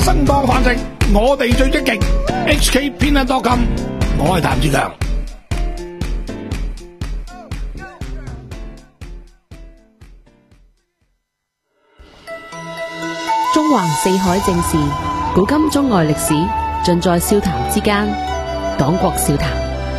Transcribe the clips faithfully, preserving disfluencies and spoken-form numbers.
生當飯食，我哋最積極。H K 偏得多金，我係譚志強。 中橫四海正事，古今中外歷史，盡在笑談之間。廣國笑談。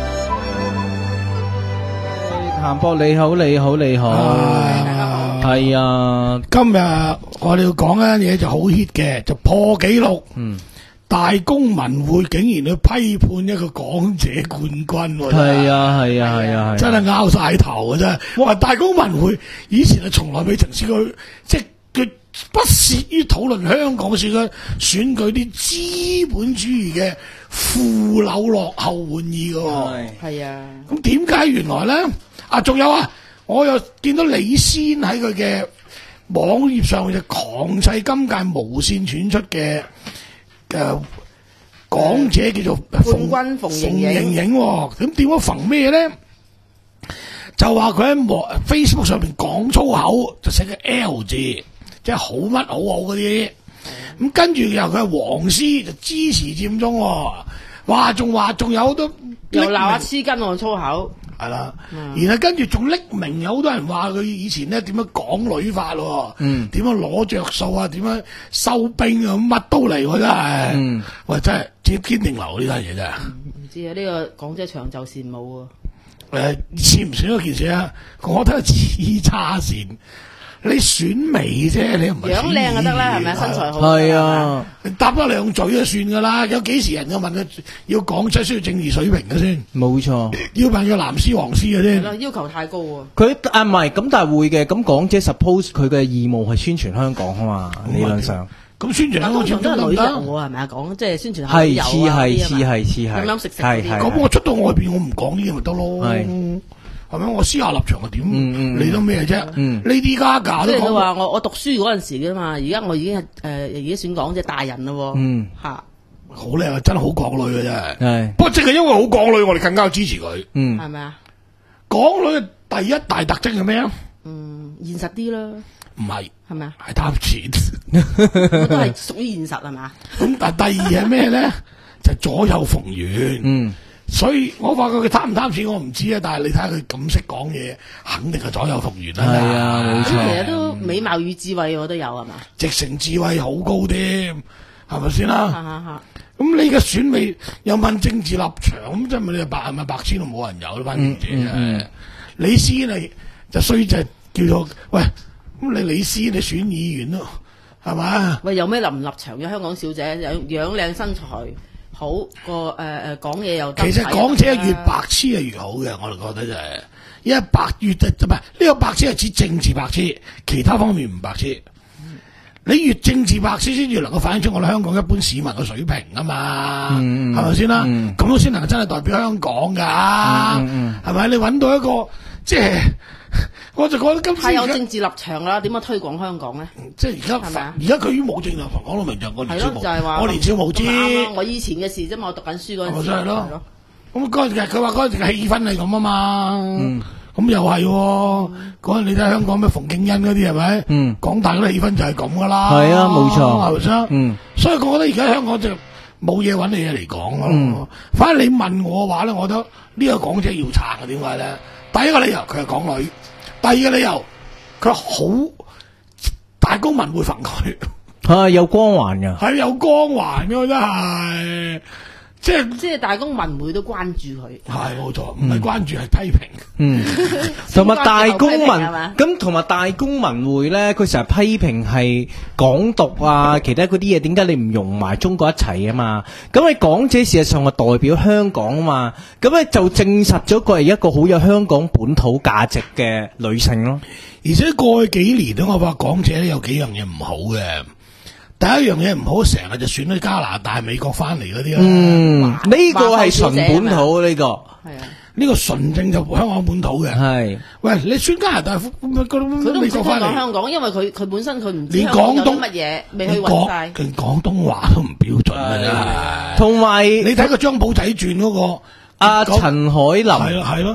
譚博你好，你好，你好，係啊！ 今日我哋要講一樣嘢就好 hit 嘅，就破紀錄。嗯，大公文匯竟然去批判一個港姐冠軍， 係啊，係啊，係啊， 真係拗晒頭啊！真係，哇！大公文匯以前係從來未曾試過，即係佢不屑於討論香港選舉選舉啲資本主義嘅腐朽落後玩意嘅。 係啊， 咁點解原來咧？啊，仲有啊！我又見到李仙喺佢嘅網頁上就狂砌今屆無線選出嘅嘅港姐叫做冠軍馮盈盈， 盈盈咁點解馮咩咧？就話佢喺 Facebook 上邊講粗口，就寫個 L 字，即係好乜好好嗰啲。咁跟住又佢係黃絲，就支持佔中。哇！仲話仲有好多又鬧下黐筋喎粗口。 係啦，嗯、然後跟住仲匿名，有好多人話佢以前咧點樣港女法喎，嗯，點樣攞着數啊，點樣收兵啊，乜都嚟喎真係，嗯，喂真係接堅定流呢單嘢真係。 唔知啊，呢、這個港姐長袖善舞啊。 誒、呃，似唔算一件事啊？我覺得似差線。你選美啫，你唔係樣靚就得啦，係咪身材好？ 係啊，搭多兩嘴就算噶啦。有幾時人就問佢要港姐需要政治水平嘅先？ 冇錯， 要問佢藍絲黃絲嘅先。 係啦，要求太高喎。 佢啊唔係咁，但係會嘅。咁港姐 suppose 佢嘅義務係宣傳香港啊嘛，理論上。 咁宣傳香港都係旅遊喎，係咪啊？講即係宣傳係似係似係似係飲飲食食嗰啲。 咁我出到外邊，我唔講呢啲咪得咯。係咪？我私下立場係點？理得咩啫？呢啲家價都即係佢話我我讀書嗰陣時嘅嘛，而家我已經係誒而家選港姐大人咯。嗯，吓好靚啊！真係好港女嘅真係。 係， 不過正係因為好港女，我哋更加支持佢。 嗯， 係咪啊？ 港女嘅第一大特徵係咩啊？ 嗯，現實啲啦。 唔係， 係咪啊？ 係貪錢。 都係屬於現實係嘛？ 咁但係第二係咩咧？就係左右逢源。嗯。所以我發覺佢貪唔貪錢我唔知啊，但係你睇下佢咁識講嘢，肯定係左右逢源啦。 係啊，冇錯。 其實都美貌與智慧我都有係嘛？ 直情智慧好高添，係咪先啦？咁你嘅選美又問政治立場，咁即係咪你白係咪白痴都冇人有呢班記者啊？李思你就衰就叫做喂，咁你李思你選議員咯，係嘛？ 喂，有咩立唔立場嘅香港小姐，樣樣靚身材。好個誒誒講嘢又得， 其實港姐越白痴係越好嘅，我哋覺得就係、是，因為白越就唔係呢個白痴係指政治白痴，其他方面唔白痴。嗯、你越政治白痴先至能夠反映出我哋香港一般市民嘅水平啊嘛，係咪先啦？咁都先能夠真係代表香港噶，係咪、嗯嗯？你揾到一個即係。我就覺得今次太有政治立場啦，點樣推廣香港咧？ 即係而家，而家佢已經冇政治立場，講到明就我年少無， 就係話我年少無知。 我以前嘅事啫嘛，我讀緊書嗰陣時。 係咯。咁嗰陣時佢話嗰陣時嘅氣氛係咁啊嘛。咁又係喎，嗰陣你睇香港咩馮敬恩嗰啲係咪？嗯。港大嗰啲氣氛就係咁噶啦。 係啊，冇錯。 係咪先？嗯。所以我覺得而家香港就冇嘢揾你嘢嚟講咯。嗯。反正你問我嘅話咧，我覺得呢個港姐要撐嘅，點解咧？第一個理由佢係港女。第二個理由，佢好大公文匯焚佢， 係有光環嘅， 係有光環嘅真係，即係即係大公文匯都關注佢， 係冇錯，唔係關注係、嗯、批評， 嗯，同埋大公文咁，同埋大公文匯咧，佢成日批評係港獨啊，其他嗰啲嘢，點解你唔融埋中國一齊啊嘛？咁你港姐事實上係代表香港啊嘛，咁咧就證實咗佢係一個好有香港本土價值嘅女性咯。 而且過去幾年咧，我發覺港姐咧有幾樣嘢唔好嘅。第一樣嘢唔好，成日就選咗加拿大、美國翻嚟嗰啲啦。嗯，呢個係純本土呢個，係啊， 呢個純正就香港本土嘅。係，喂，你選加拿大，佢都唔識講香港，因為佢佢本身佢唔知香港有啲乜嘢，未去揾晒。 連廣東話都唔標準啊！ 同埋你睇個張寶仔傳嗰個阿陳海琳， 係咯係咯。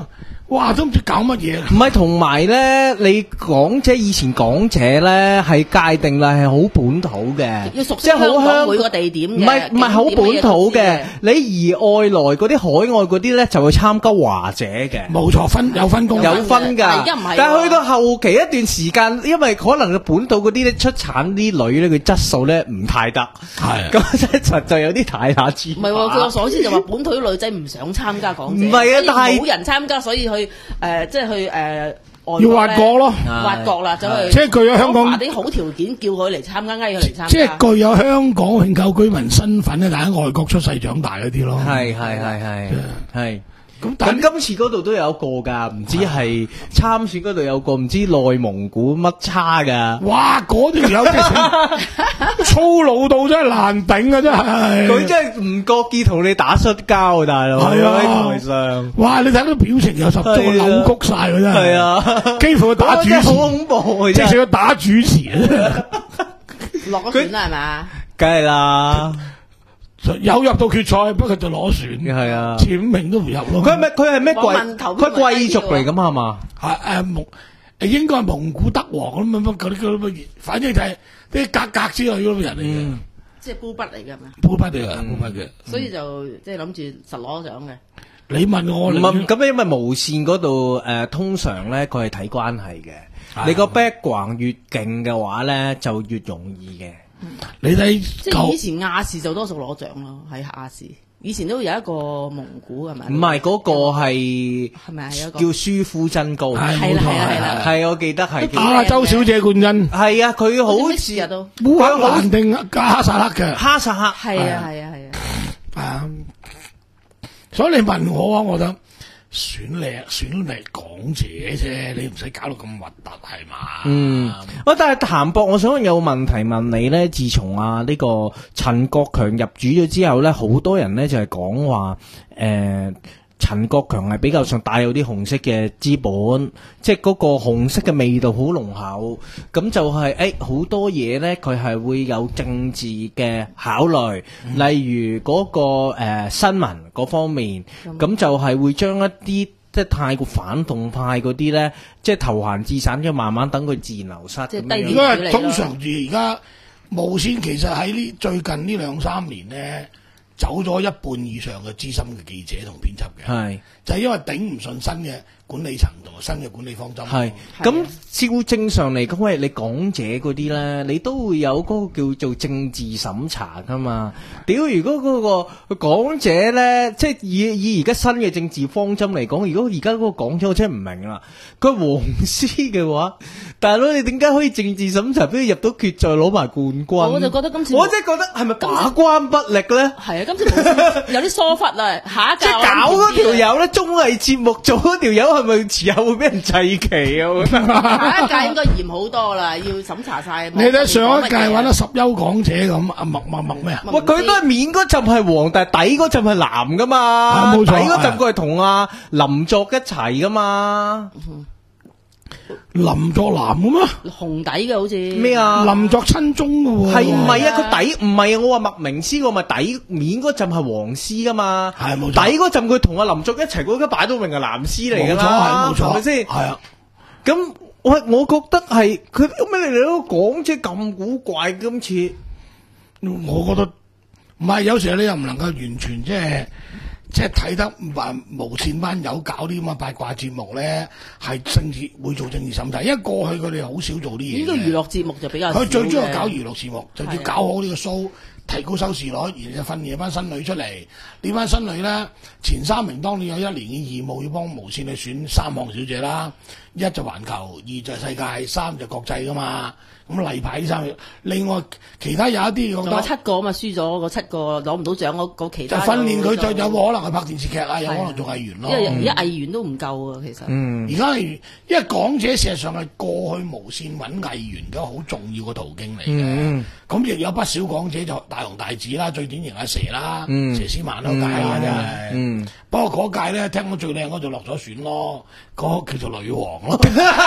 哇，都唔知搞乜嘢。 唔係，同埋咧，你港姐以前港姐咧係界定啦，係好本土嘅， 要熟悉即係好香港香每個地點嘅， 唔係唔係好本土嘅。你而外來嗰啲海外嗰啲咧就會參加華姐嘅。 冇錯，分有分工， 有分㗎， 而家唔係喎， 但係去到後期一段時間，因為可能佢本土嗰啲咧出產啲女咧，佢質素咧唔太得， 係咁即係實在有啲太下之。 唔係喎，據我所知就話本土啲女仔唔想參加港姐， 唔係啊但係冇人參加，所以去誒即係去誒外國要挖角咯， 挖角啦，走去即係具有香港啲好條件叫佢嚟參加，嗌佢嚟參加， 即係具有香港永久居民身份咧，但喺外國出世長大嗰啲咯。 係係係係係。 咁但咁今次嗰度都有一個㗎，唔知係參選嗰度有個唔知內蒙古乜叉㗎。 哇！嗰條友真係粗魯到真係難頂啊！真係佢真係唔覺意同你打摔跤啊，大佬！ 係啊喺台上。 哇！你睇到表情有十足扭曲晒佢真係。 係啊， 幾乎打主持， 好恐怖啊！ 即係要打主持啊！ 落咗選啦係嘛？ 梗係啦。 有入到決賽，不過就攞選， 係啊， 前五名都唔入咯。 佢係咩？佢係咩網貴？ 民投票佢貴族嚟㗎嘛？係嘛？ 係誒蒙誒應該係蒙古德王咁樣乜嗰啲嗰啲，反正就係啲格格之類嗰啲人嚟嘅， 即係孤筆嚟㗎嘛？ 孤筆嚟嘅，孤筆嘅。 所以就即係諗住實攞獎嘅。 你問我， 唔係咁，因為無線嗰度誒，通常咧佢係睇關係嘅。你個 background 越勁嘅話咧，就越容易嘅。 你睇即係以前亞視就多數攞獎咯，喺亞視。以前都有一個蒙古係咪？ 唔係嗰個係係咪係一個叫舒夫真高？ 係係啦係啦係啦， 係我記得係亞洲小姐冠軍， 係啊，佢好似日都烏克蘭定加薩克嘅， 哈薩克係啊係啊係啊。 啊！所以你問我啊，我覺得選靚選靚港姐啫，你唔使搞到咁核突係嘛？ 嗯，喂，但係譚博，我想有問題問你咧。自從啊呢個陳國強入主咗之後咧，好多人咧就係講話誒。陳國強係比較上帶有啲紅色嘅資本，即係嗰個紅色嘅味道好濃厚，咁就係誒好多嘢呢，佢係會有政治嘅考慮，嗯、例如嗰、嗰個誒、呃、新聞嗰方面，咁、嗯、就係會將一啲即係太過反動派嗰啲呢，即係投閒置散咗，慢慢等佢自然流失。 即係低因為通常住而家無線其實喺呢最近呢兩三年呢。走咗一半以上嘅資深嘅記者同編輯嘅，係就係因為頂唔順新嘅管理層同埋新嘅管理方針。係咁照正常嚟講，喂，你港姐嗰啲咧，你都會有嗰個叫做政治審查噶嘛？屌，如果嗰個港姐咧，即係以以而家新嘅政治方針嚟講，如果而家嗰個港姐我真係唔明啦，佢係黃絲嘅話，大佬你點解可以政治審查俾佢入到決賽攞埋冠軍？ 我就覺得今次我真係覺得係咪把關不力咧？ 係啊，今次有啲疏忽啦，下一屆即係搞嗰條友咧，綜藝節目做嗰條友係咪遲後會俾人祭旗啊？我覺得下一屆應該嚴好多啦，要審查晒。 你睇上一屆揾得十優港姐咁，阿麥麥麥咩啊？ 喂，佢都係面嗰陣係黃，但係底嗰陣係藍噶嘛？ 冇錯， 底嗰陣佢係同阿林作一齊噶嘛？ 林作男嘅咩？ 紅底嘅好似咩啊？ 林作親中嘅喎， 係唔係啊？佢底唔係啊！我話麥明詩，我咪底面嗰陣係黃絲噶嘛？ 係冇錯。 底嗰陣佢同阿林作一齊，嗰家擺到明係藍絲嚟噶啦， 冇錯係冇錯， 係咪先？ 係啊。 咁我我覺得係佢咩嚟都講即係咁古怪，今次我覺得唔係，有時候你又唔能夠完全即係。即係睇得話無線班友搞啲咁嘅八卦節目咧，係政治會做政治審查，因為過去佢哋好少做啲嘢。 呢個娛樂節目就比較佢最中意搞娛樂節目，就要搞好呢個 show，提高收視率，然後就訓練一班新女出嚟。呢班新女咧，前三名當年有一年嘅義務要幫無線去選三項小姐啦，一就環球，二就世界，三就國際噶嘛。咁例牌呢三樣，另外其他有一啲我覺得七個啊嘛，輸咗個七個攞唔到獎，嗰嗰其他就訓練佢就有可能係拍電視劇啊，有可能做藝員咯。 因為而家藝員都唔夠啊，其實。 嗯。 而家係因為港姐事實上係過去無線揾藝員嘅好重要嘅途徑嚟嘅。嗯。咁亦有不少港姐就大紅大紫啦，最典型阿蛇啦， 嗯、 佘詩曼嗰屆啦，真係。 嗯。 不過嗰屆咧，聽講最靚嗰就落咗選咯，嗰、嗰個叫做女王咯。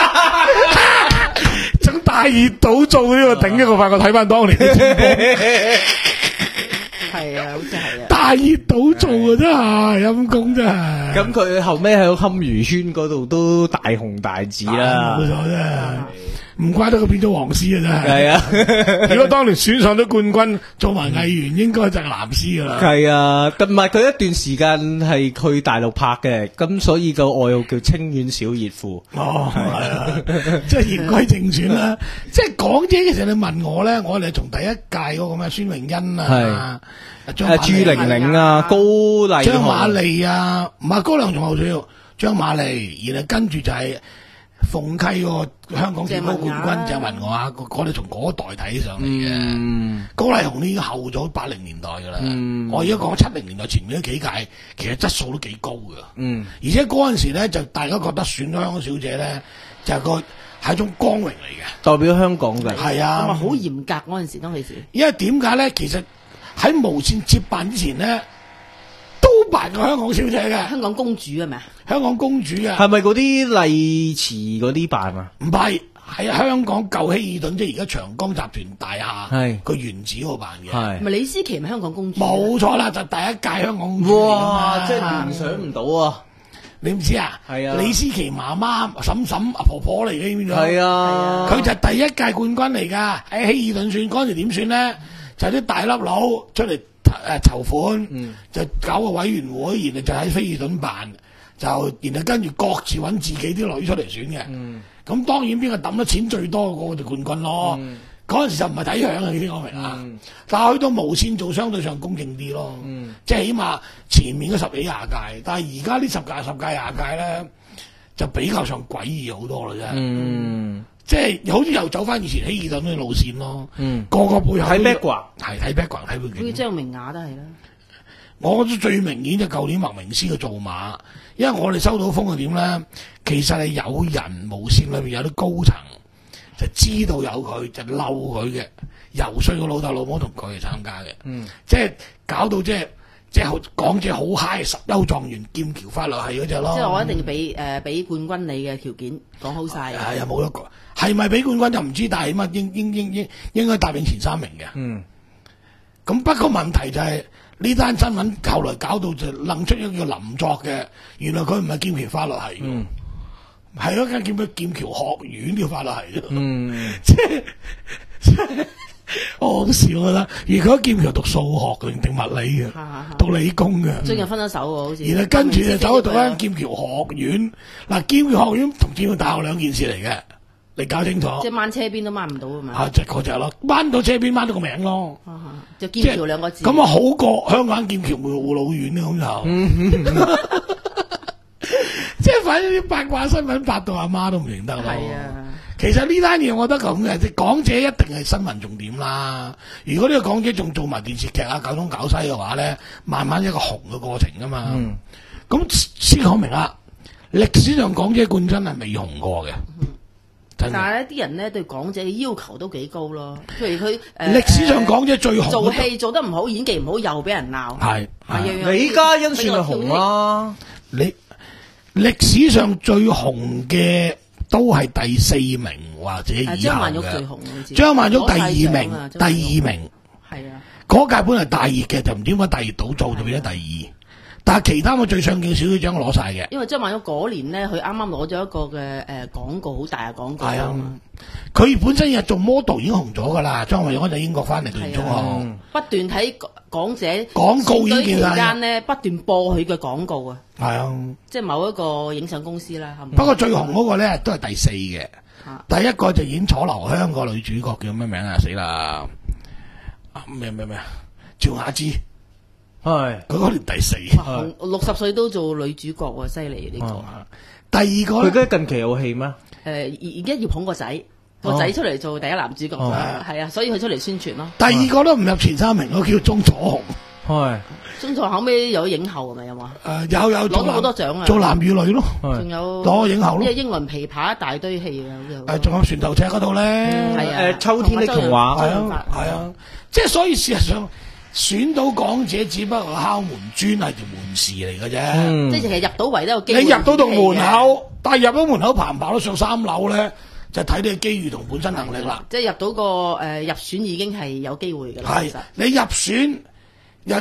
整大熱倒做呢個頂一個，發覺睇翻當年嘅節目。 係啊，好似係啊。 大大熱倒做啊！真係陰公真係。 咁佢後尾喺堪輿村嗰度都大紅大紫啦。 冇錯啫，唔怪得佢變咗黃絲啊！真係。 係啊， 如果當年選上咗冠軍，做埋藝員，應該就係藍絲噶啦。 係啊，唔係佢一段時間係去大陸拍嘅，咁所以個外號叫清遠小熱褲。 哦，係啊，即係言歸正傳啦。即係港姐其實你問我咧，我哋從第一屆嗰個咩孫穎欣啊， 誒朱玲玲啊，高麗張瑪麗啊，唔係高亮仲後少，張瑪麗，然後跟住就係鳳溪嗰個香港跳高冠軍鄭文雅，我哋從嗰代睇上嚟嘅。 嗯、 高麗紅呢已經後咗八零年代噶啦。 嗯、 我而家講七零年代前面嗰幾屆，其實質素都幾高噶。 嗯， 而且嗰陣時咧，就大家覺得選咗香港小姐咧，就係個係一種光榮嚟嘅， 代表香港嘅。 係啊， 係咪好嚴格嗰陣時當其時？ 因為點解咧？其實喺無線接辦之前咧，都扮過香港小姐嘅。 香港公主係咪啊？ 香港公主啊， 係咪嗰啲麗池嗰啲辦啊？ 唔係，喺香港舊希爾頓，即係而家長江集團大廈， 係個原址嗰度辦嘅。 係咪李思琪咪香港公主？ 冇錯啦，就第一屆香港公主嚟㗎嘛。 哇！真係聯想唔到啊！ 你唔知啊？ 係啊， 李思琪媽媽、嬸嬸、阿婆婆嚟嘅，知唔知啊？ 係啊， 佢就係第一屆冠軍嚟㗎。喺希爾頓選嗰陣時點選咧？就係啲大粒佬出嚟誒籌款， 嗯、 就搞個委員會，然後就喺菲爾頓辦，就然後跟住各自揾自己啲女出嚟選嘅。咁、嗯、當然邊個抌得錢最多嗰個就冠軍咯。嗰陣、嗯、時就唔係睇樣啊，你聽我明啊？嗯、但係去到無線做相對上公正啲咯，嗯、即係起碼前面嗰十幾廿屆，但係而家呢十屆十屆廿屆咧就比較上詭異好多啦，真係。嗯即係好似又走翻以前希爾頓嘅路線咯，嗯、個個背後睇 background 係睇 background 睇背景。 好似張明雅都係啦。 我覺得最明顯就舊年麥明詩嘅造馬，因為我哋收到風係點咧，其實係有人無線裏邊有啲高層就知道有佢就嬲佢嘅，游說個老豆老母同佢去參加嘅，嗯、即係搞到即係即係港姐好 high 十優狀元劍橋法律系嗰隻咯。 即係我一定要俾誒俾冠軍你嘅條件講好晒。 係啊，冇一個係咪俾冠軍就唔知，但係乜應應應應應該答應前三名嘅。嗯，咁不過問題就係呢單新聞後來搞到就楞出一個叫林作嘅，原來佢唔係劍橋法律系，嗯，係咯間劍叫劍橋學院嘅法律系啫。嗯，即係即係好笑我覺得，如果劍橋讀數學定定物理嘅，讀理工嘅， 最近分咗手喎，好似。 然後跟住就走去讀間劍橋學院，嗱劍橋學院同劍橋大學兩件事嚟嘅，你搞清楚。 即係掹車邊都掹唔到啊嘛。 啊，就嗰隻咯，掹到車邊掹到個名咯。 就劍橋兩個字。 咁啊好過香港劍橋護老院咁就。即係反正啲八卦新聞八到阿媽都唔認得咯。係啊。其實呢單嘢我覺得咁嘅，港姐一定係新聞重點啦。如果呢個港姐仲做埋電視劇啊，搞東搞西嘅話咧，慢慢一個紅嘅過程噶嘛。咁、嗯、先講明啦，歷史上港姐冠軍係未紅過嘅。 嗯、但係咧，啲人咧對港姐嘅要求都幾高咯。譬如佢誒， 歷、呃、史上港姐最紅做戲做得唔好，演技唔好，又俾人鬧。係李嘉欣算係紅啦。 你歷史上最紅嘅。都係第四名或者以下嘅。張曼玉最紅，張曼玉第二名，第二名。係啊，嗰屆本嚟大熱嘅，就唔知點解大熱倒做就變咗第二。但係其他我最上鏡小姐獎攞晒嘅。 因為張曼玉嗰年咧，佢啱啱攞咗一個嘅誒廣告，好大嘅廣告。係啊， 佢本身日做 model 已經紅咗㗎啦。張曼玉嗰陣英國翻嚟讀完中學， 不斷喺港姐廣告已經期間咧，不斷播佢嘅廣告啊。 係啊，即係某一個影相公司啦。 不過最紅嗰個咧都係第四嘅，第一個就演楚留香個女主角叫咩名啊？死啦！咩咩咩？趙雅芝係佢嗰年第四， 六十歲都做女主角喎，犀利呢個。 第二個佢而家近期有戲咩？誒， 而家要捧個仔，個仔出嚟做第一男主角，係啊，所以佢出嚟宣傳咯。 第二個都唔入前三名，我叫鍾楚紅。 係， 鍾楚紅後尾有影后係咪有嘛？ 誒，有有攞咗好多獎啊！ 做男與女咯， 仲有攞影后咯。 因為英倫琵琶一大堆戲啊， 誒，仲有船頭尺嗰度咧， 誒，秋天的童話係啊，係啊，即係所以事實上選到港姐只不過敲門磚係條門匙嚟嘅啫， 即係其實入到圍都有機會。 你入到到門口，但係入到門口爬唔爬到上三樓咧，就睇你嘅機遇同本身能力啦。 即係入到個誒入選已經係有機會㗎啦。 係你入選入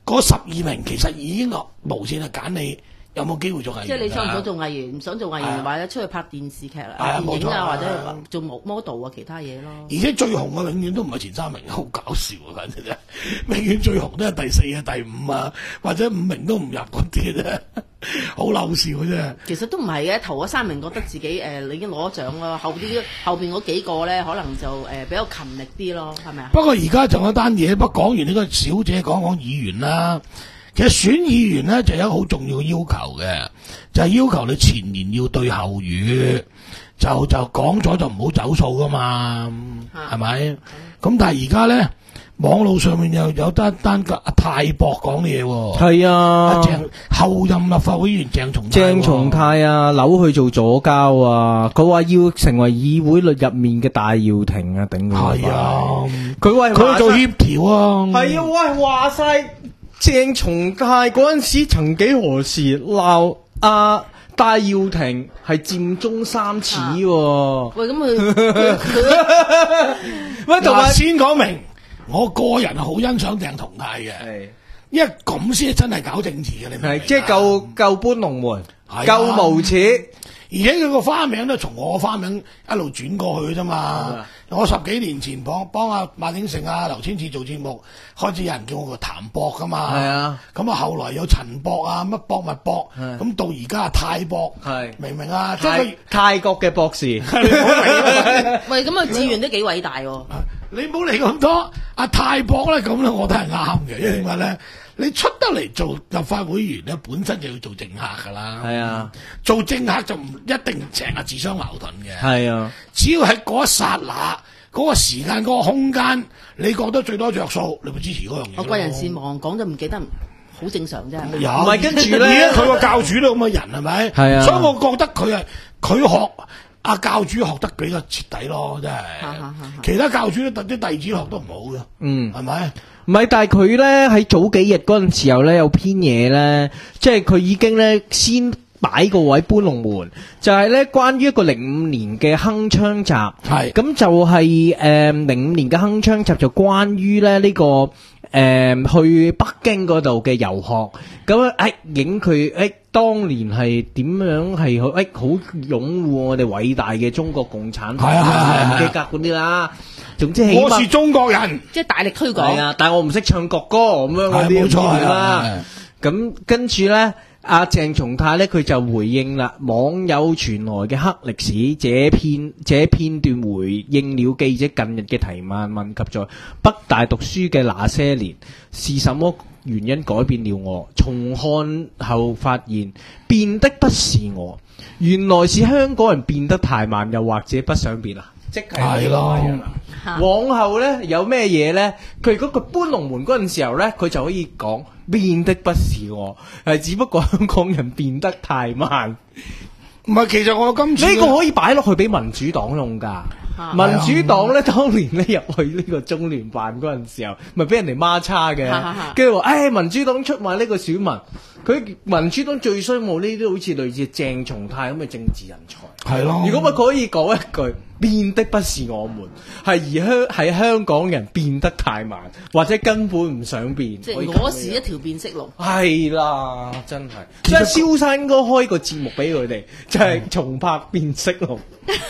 嗰十二名其實已經無線係揀你有冇機會做藝員。 即係你想唔想做藝員？唔想做藝員，或者出去拍電視劇啊、電影啊，或者做 model 啊，其他嘢咯。 而且最紅嘅永遠都唔係前三名，好搞笑啊！簡直啫，永遠最紅都係第四啊、第五啊，或者五名都唔入嗰啲嘅啫，好嬲笑嘅啫。 其實都唔係嘅，頭嗰三名覺得自己誒、呃、已經攞咗獎咯，後啲後邊嗰幾個咧可能就誒、呃、比較勤力啲咯，係咪啊？ 不過而家仲有單嘢，不過講完呢個小姐，講講議員啦。其實選議員咧就有一個好重要嘅要求嘅，就係、是、要求你前言要對後語，就就講咗就唔好走數噶嘛，係咪？咁但係而家咧網絡上面又有單單個阿泰博講嘢喎， 係啊， 阿鄭後任立法會議員鄭松泰， 鄭松泰啊，扭去做左膠啊，佢話要成為議會率入面嘅戴耀廷啊，頂佢！ 係啊， 佢話佢做協調啊， 係啊，喂，話晒。鄭松泰嗰陣時，曾幾何時鬧阿戴耀廷係佔中三恥喎？ 喂，咁佢喂，同埋先講明，我個人係好欣賞鄭松泰嘅，因為咁先真係搞政治嘅，你明唔明？ 係即係夠夠搬龍門， 啊、 夠無恥。 而且佢個花名都從我花名一路轉過去啫嘛。我十幾年前幫幫阿馬鼎盛啊、劉千賜做節目，開始有人叫我個譚博噶嘛。係啊。咁啊，後來有陳博啊，乜博物博，咁到而家啊泰博，明唔明啊？即係泰國嘅博士。 喂，咁啊，志願都幾偉大喎。 你唔好理咁多，阿泰博咧咁咧，我覺得係啱嘅，因為點解咧？你出得嚟做立法會議員咧，本身就要做政客噶啦。係啊，做政客就唔一定成日自相矛盾嘅。係啊，只要喺嗰一剎那、嗰、嗰個時間、嗰、嗰個空間，你覺得最多着數，你咪支持嗰樣嘢。 我貴人事忙，講就唔記得，好正常啫。 有，唔係跟住咧，佢個教主都咁嘅人係咪？係啊，所以我覺得佢係佢學阿教主學得比較徹底咯，真係。其他教主都啲弟子學得唔好嘅。嗯，係咪？ 唔係，但係佢咧喺早幾日嗰陣時候咧有篇嘢咧，即係佢已經咧先擺個位搬龍門，就係、是、咧關於一個零五年嘅鏗鏘集，係咁就係誒零五年嘅鏗鏘集就關於咧呢、這個誒、呃、去北京嗰度嘅遊學，咁誒影佢誒當年係點樣係誒好擁護我哋偉大嘅中國共產黨嘅格嗰啲啦。總之起碼我是中國人， 即係大力推廣。係啊，但係我唔識唱國歌咁樣嗰啲冇錯啦。咁跟住咧，阿鄭松泰咧佢就回應啦，網友傳來嘅黑歷史這片這片段回應了記者近日嘅提問，問及在北大讀書嘅那些年是什麼原因改變了我？重看後發現變的不是我，原來是香港人變得太慢，又或者不想變啊！即係咯。往後咧有咩嘢咧？佢如果佢搬龍門嗰陣時候咧，佢就可以講變的不是我，係只不過香港人變得太慢。 唔係，其實我今次呢個可以擺落去俾民主黨用噶。啊、民主黨咧當年咧入去呢個中聯辦嗰陣時候，咪俾人哋孖叉嘅，跟住話誒民主黨出賣呢個選民。佢民主黨最衰冇呢啲好似類似鄭松泰咁嘅政治人才，係咯。如果咪可以講一句，變的不是我們，係而香係香港人變得太慢，或者根本唔想變。 即係我是一條變色龍。係啦，真係。即係蕭生應該開個節目俾佢哋，就係、是、重拍變色龍。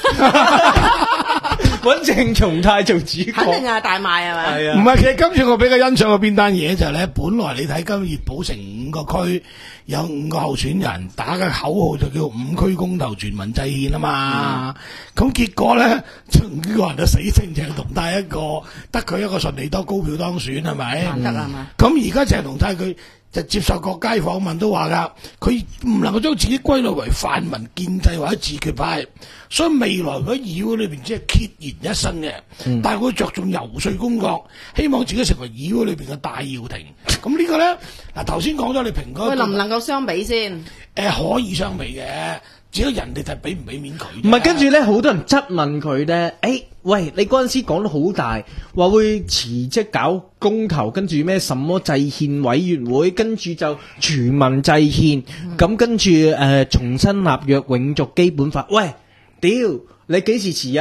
揾鄭松泰做主角， 肯定係大賣係咪？ 係啊，唔係，其實今次我比較欣賞嘅邊單嘢就係咧，本來你睇今熱寶城五個區有五個候選人打嘅口號就叫五區公投全民制憲啊嘛，咁、嗯、結果咧，五個人都死剩鄭松泰一個，得佢一個順利多高票當選係咪？ 得啦嘛。咁而家鄭松泰佢就接受各界訪問都話噶，佢唔能夠將自己歸類為泛民建制或者自決派，所以未來喺議會裏邊只係孑然一身嘅。嗯、但係佢着重游說工作，希望自己成為議會裏邊嘅戴耀廷。咁呢個咧，嗱頭先講咗你評嗰， 能唔能夠相比先？ 誒、呃，可以相比嘅，只係人哋就俾唔俾面佢。 唔係，跟住咧，好多人質問佢咧，誒、欸，喂，你嗰陣時講得好大，話會辭職搞公投，跟住咩什麼制憲委員會，跟住就全民制憲，咁、嗯、跟住誒、呃、重新立約，永續基本法。喂，屌，你幾時辭啊？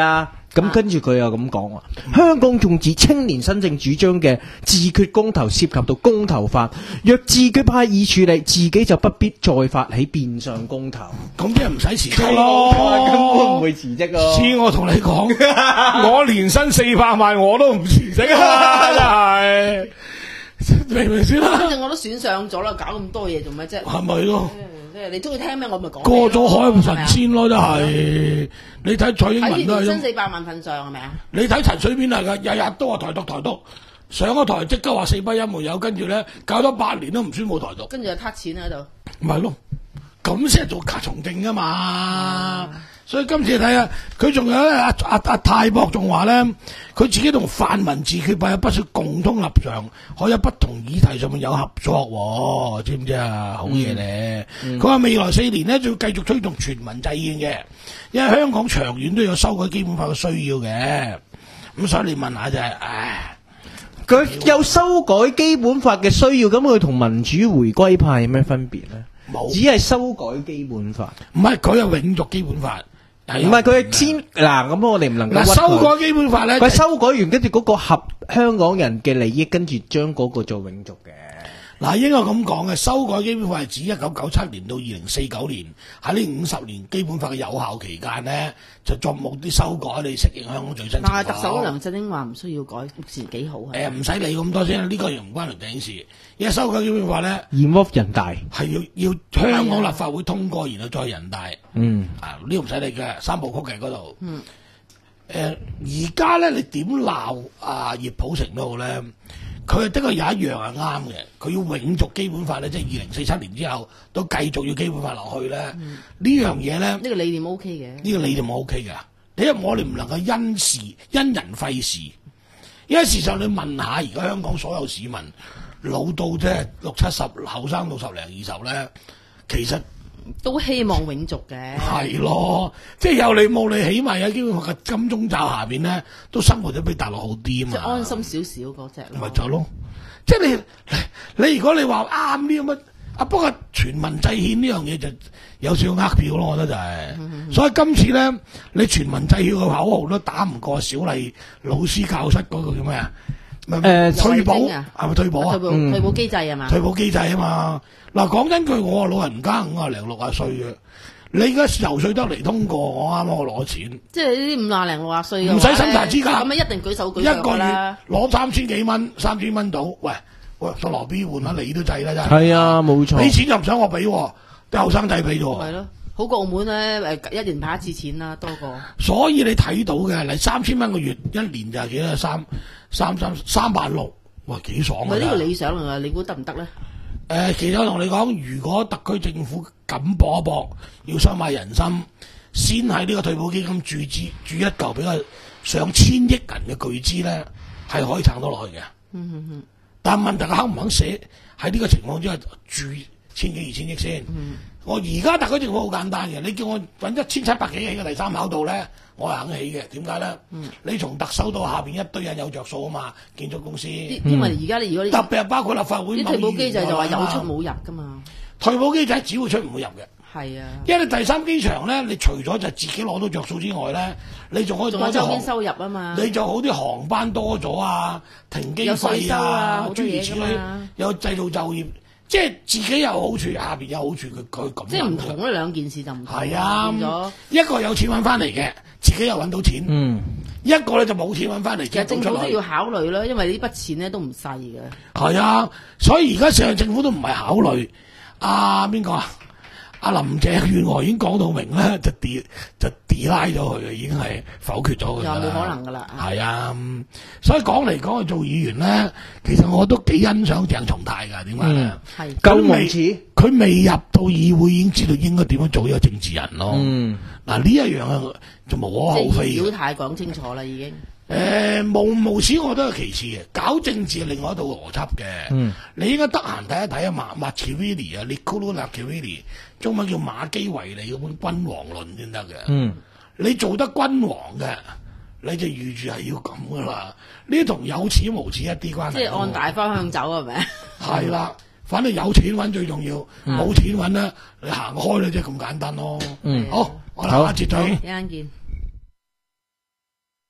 咁跟住佢又咁講啊，香港眾志青年新政主張嘅自決公投涉及到公投法，若自決派已處理，自己就不必再發起變相公投。 咁即係唔使辭職咯， 根本唔會辭職咯。 似我同你講，我年薪四百萬我都唔辭職啊，真係明唔明先啦？ 反正我都選上咗啦，搞咁多嘢做咩啫？ 係咪咯？ 即係你中意聽咩，我咪講。 過咗海唔神仙咯，真係。你睇蔡英文都係睇年薪四百萬份上係咪啊？ 你睇陳水扁係噶，日日都話台獨台獨，上咗台即刻話四不一沒有，跟住咧搞咗八年都唔宣佈台獨， 跟住就撻錢喺度。 咪係咯，咁先係做甲從政噶嘛。嗯、所以今次睇下，佢仲有咧，阿阿阿泰博仲話咧，佢自己同泛民自決派有不少共通立場，可以喺不同議題上面有合作、哦，知唔知啊？好嘢咧！佢話、嗯、未來四年咧，就要繼續推動全民制憲嘅。因為香港長遠都有修改基本法嘅需要嘅，咁所以你問下就係、是，唉， 佢有修改基本法嘅需要，咁佢同民主回歸派有咩分別咧？冇，只係修改基本法， 唔係佢係永續基本法， 唔係佢係先嗱，咁我哋唔能夠嗱修改基本法咧， 佢修改完跟住嗰個合香港人嘅利益，跟住將嗰個做永續嘅。 嗱，應該咁講嘅，修改基本法係指一九九七年到二零四九年喺呢五十年基本法嘅有效期間呢，就作目啲修改嚟適應香港最新情況。 但係特首梁振英話唔需要改，目前幾好。 誒唔使理咁多先，呢、這個又唔關梁振英事。因為修改基本法咧， 驗屋人大係要要香港立法會通過，然後再人大。嗯，啊呢個唔使理嘅，三部曲嘅嗰度。嗯。誒而家咧，你點鬧啊葉普成都好咧？佢的確有一樣係啱嘅，佢要永續基本法咧，即係二零四七年之後都繼續要基本法落去咧。嗯、呢樣嘢咧，呢個理念 O K 嘅， 呢個理念 O K 嘅。因為我哋唔能夠因事因人廢事，因為事實上你問下而家香港所有市民老到即係六七十，後生到十零二十咧，其實都希望永續嘅。 係咯，即係有你冇你，起碼喺基本法嘅金鐘罩下邊咧，都生活得比大陸好啲啊嘛。 即係安心少少嗰隻咯。 咪就咯，即係你你如果你話啱啲咁乜啊，不過全民制憲呢樣嘢就有少少呃票咯，我覺得就係、是。嗯嗯所以今次咧，你全民制憲嘅口號都打唔過小麗老師教室嗰個叫咩啊？誒退保係咪退保啊？ 退保機制係嘛？ 退保機制啊嘛！嗱，講真句，我老人家五啊零六啊歲嘅，你而家游說得嚟通過，我啱啱我攞錢。 即係呢啲五啊零六啊歲嘅， 唔使審查資格， 咁啊一定舉手舉腳啦。 一個月攞三千幾蚊，三千蚊到，喂喂，到羅 B 換下你都制啦，真係。 係啊，冇錯。 俾錢就唔想我俾，啲後生仔俾咗。 係咯。好過澳門咧，誒一年派一次錢啦，多過。 所以你睇到嘅，你三千蚊個月，一年就係幾多？三三三三萬六，哇，幾爽啊！ 唔係呢個理想啊，你估得唔得咧？誒、 呃，其實我同你講，如果特區政府敢搏一搏，要傷買人心，先喺呢個退保基金注資注一嚿比較上千億銀嘅巨資咧，係可以撐到落去嘅。嗯嗯嗯。但問題佢肯唔肯寫喺呢個情況之下注千幾二千億先？嗯。我而家特區政府好簡單嘅，你叫我揾一千七百幾起嘅第三跑道咧，我係肯起嘅。點解咧？嗯、你從特首到下邊一堆人有着數啊嘛，建築公司。 因為而家你如果特別係包括立法會，啲退保機制就話有出冇入噶嘛。 退保機制只會出唔會入嘅。 係啊， 因為你第三機場咧，你除咗就自己攞到着數之外咧，你仲可以多咗周邊收入啊嘛。 你就好啲航班多咗啊，停機費啊，好多嘢㗎嘛，有製造就業。即係自己有好處，下邊有好處，佢佢咁。 即係唔同嗰兩件事就唔同。 係啊，一個有錢揾翻嚟嘅，自己又揾到錢。嗯，一個咧就冇錢揾翻嚟。 其實政府都要考慮啦，因為呢筆錢咧都唔細嘅。 係啊，所以而家成日政府都唔係考慮。阿邊個啊？阿林鄭月娥已經講到明咧，就 d 就 delay 咗佢嘅，已經係否決咗佢啦。 又冇可能噶啦。 係啊，所以講嚟講去做議員咧，其實我都幾欣賞鄭松泰噶。點解咧？係夠無恥， 佢未入到議會已經知道應該點樣做呢個政治人咯。嗯，嗱呢一樣啊，就無可厚非。 即係表態講清楚啦，已經。 誒、呃，無無恥我都係其次嘅，搞政治係另外一套邏輯嘅。嗯，你應該得閒睇一睇啊，馬馬奇維利啊 Niccolo Machiavelli 中文叫馬基維利嗰本《君王論》先得嘅。嗯，你做得君王嘅，你就預住係要咁噶啦。呢同有恥無恥一啲關係。 即係按大方向走係咪？ 係啦，反正有錢揾最重要，冇、嗯、錢揾咧，你行開咧，即係咁簡單咯。嗯，好，我哋下一節再見。 一陣見。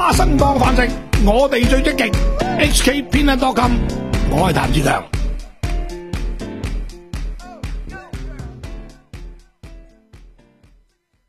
花生當飯食，我哋最積極。H K 偏 dot com， 我係譚志強。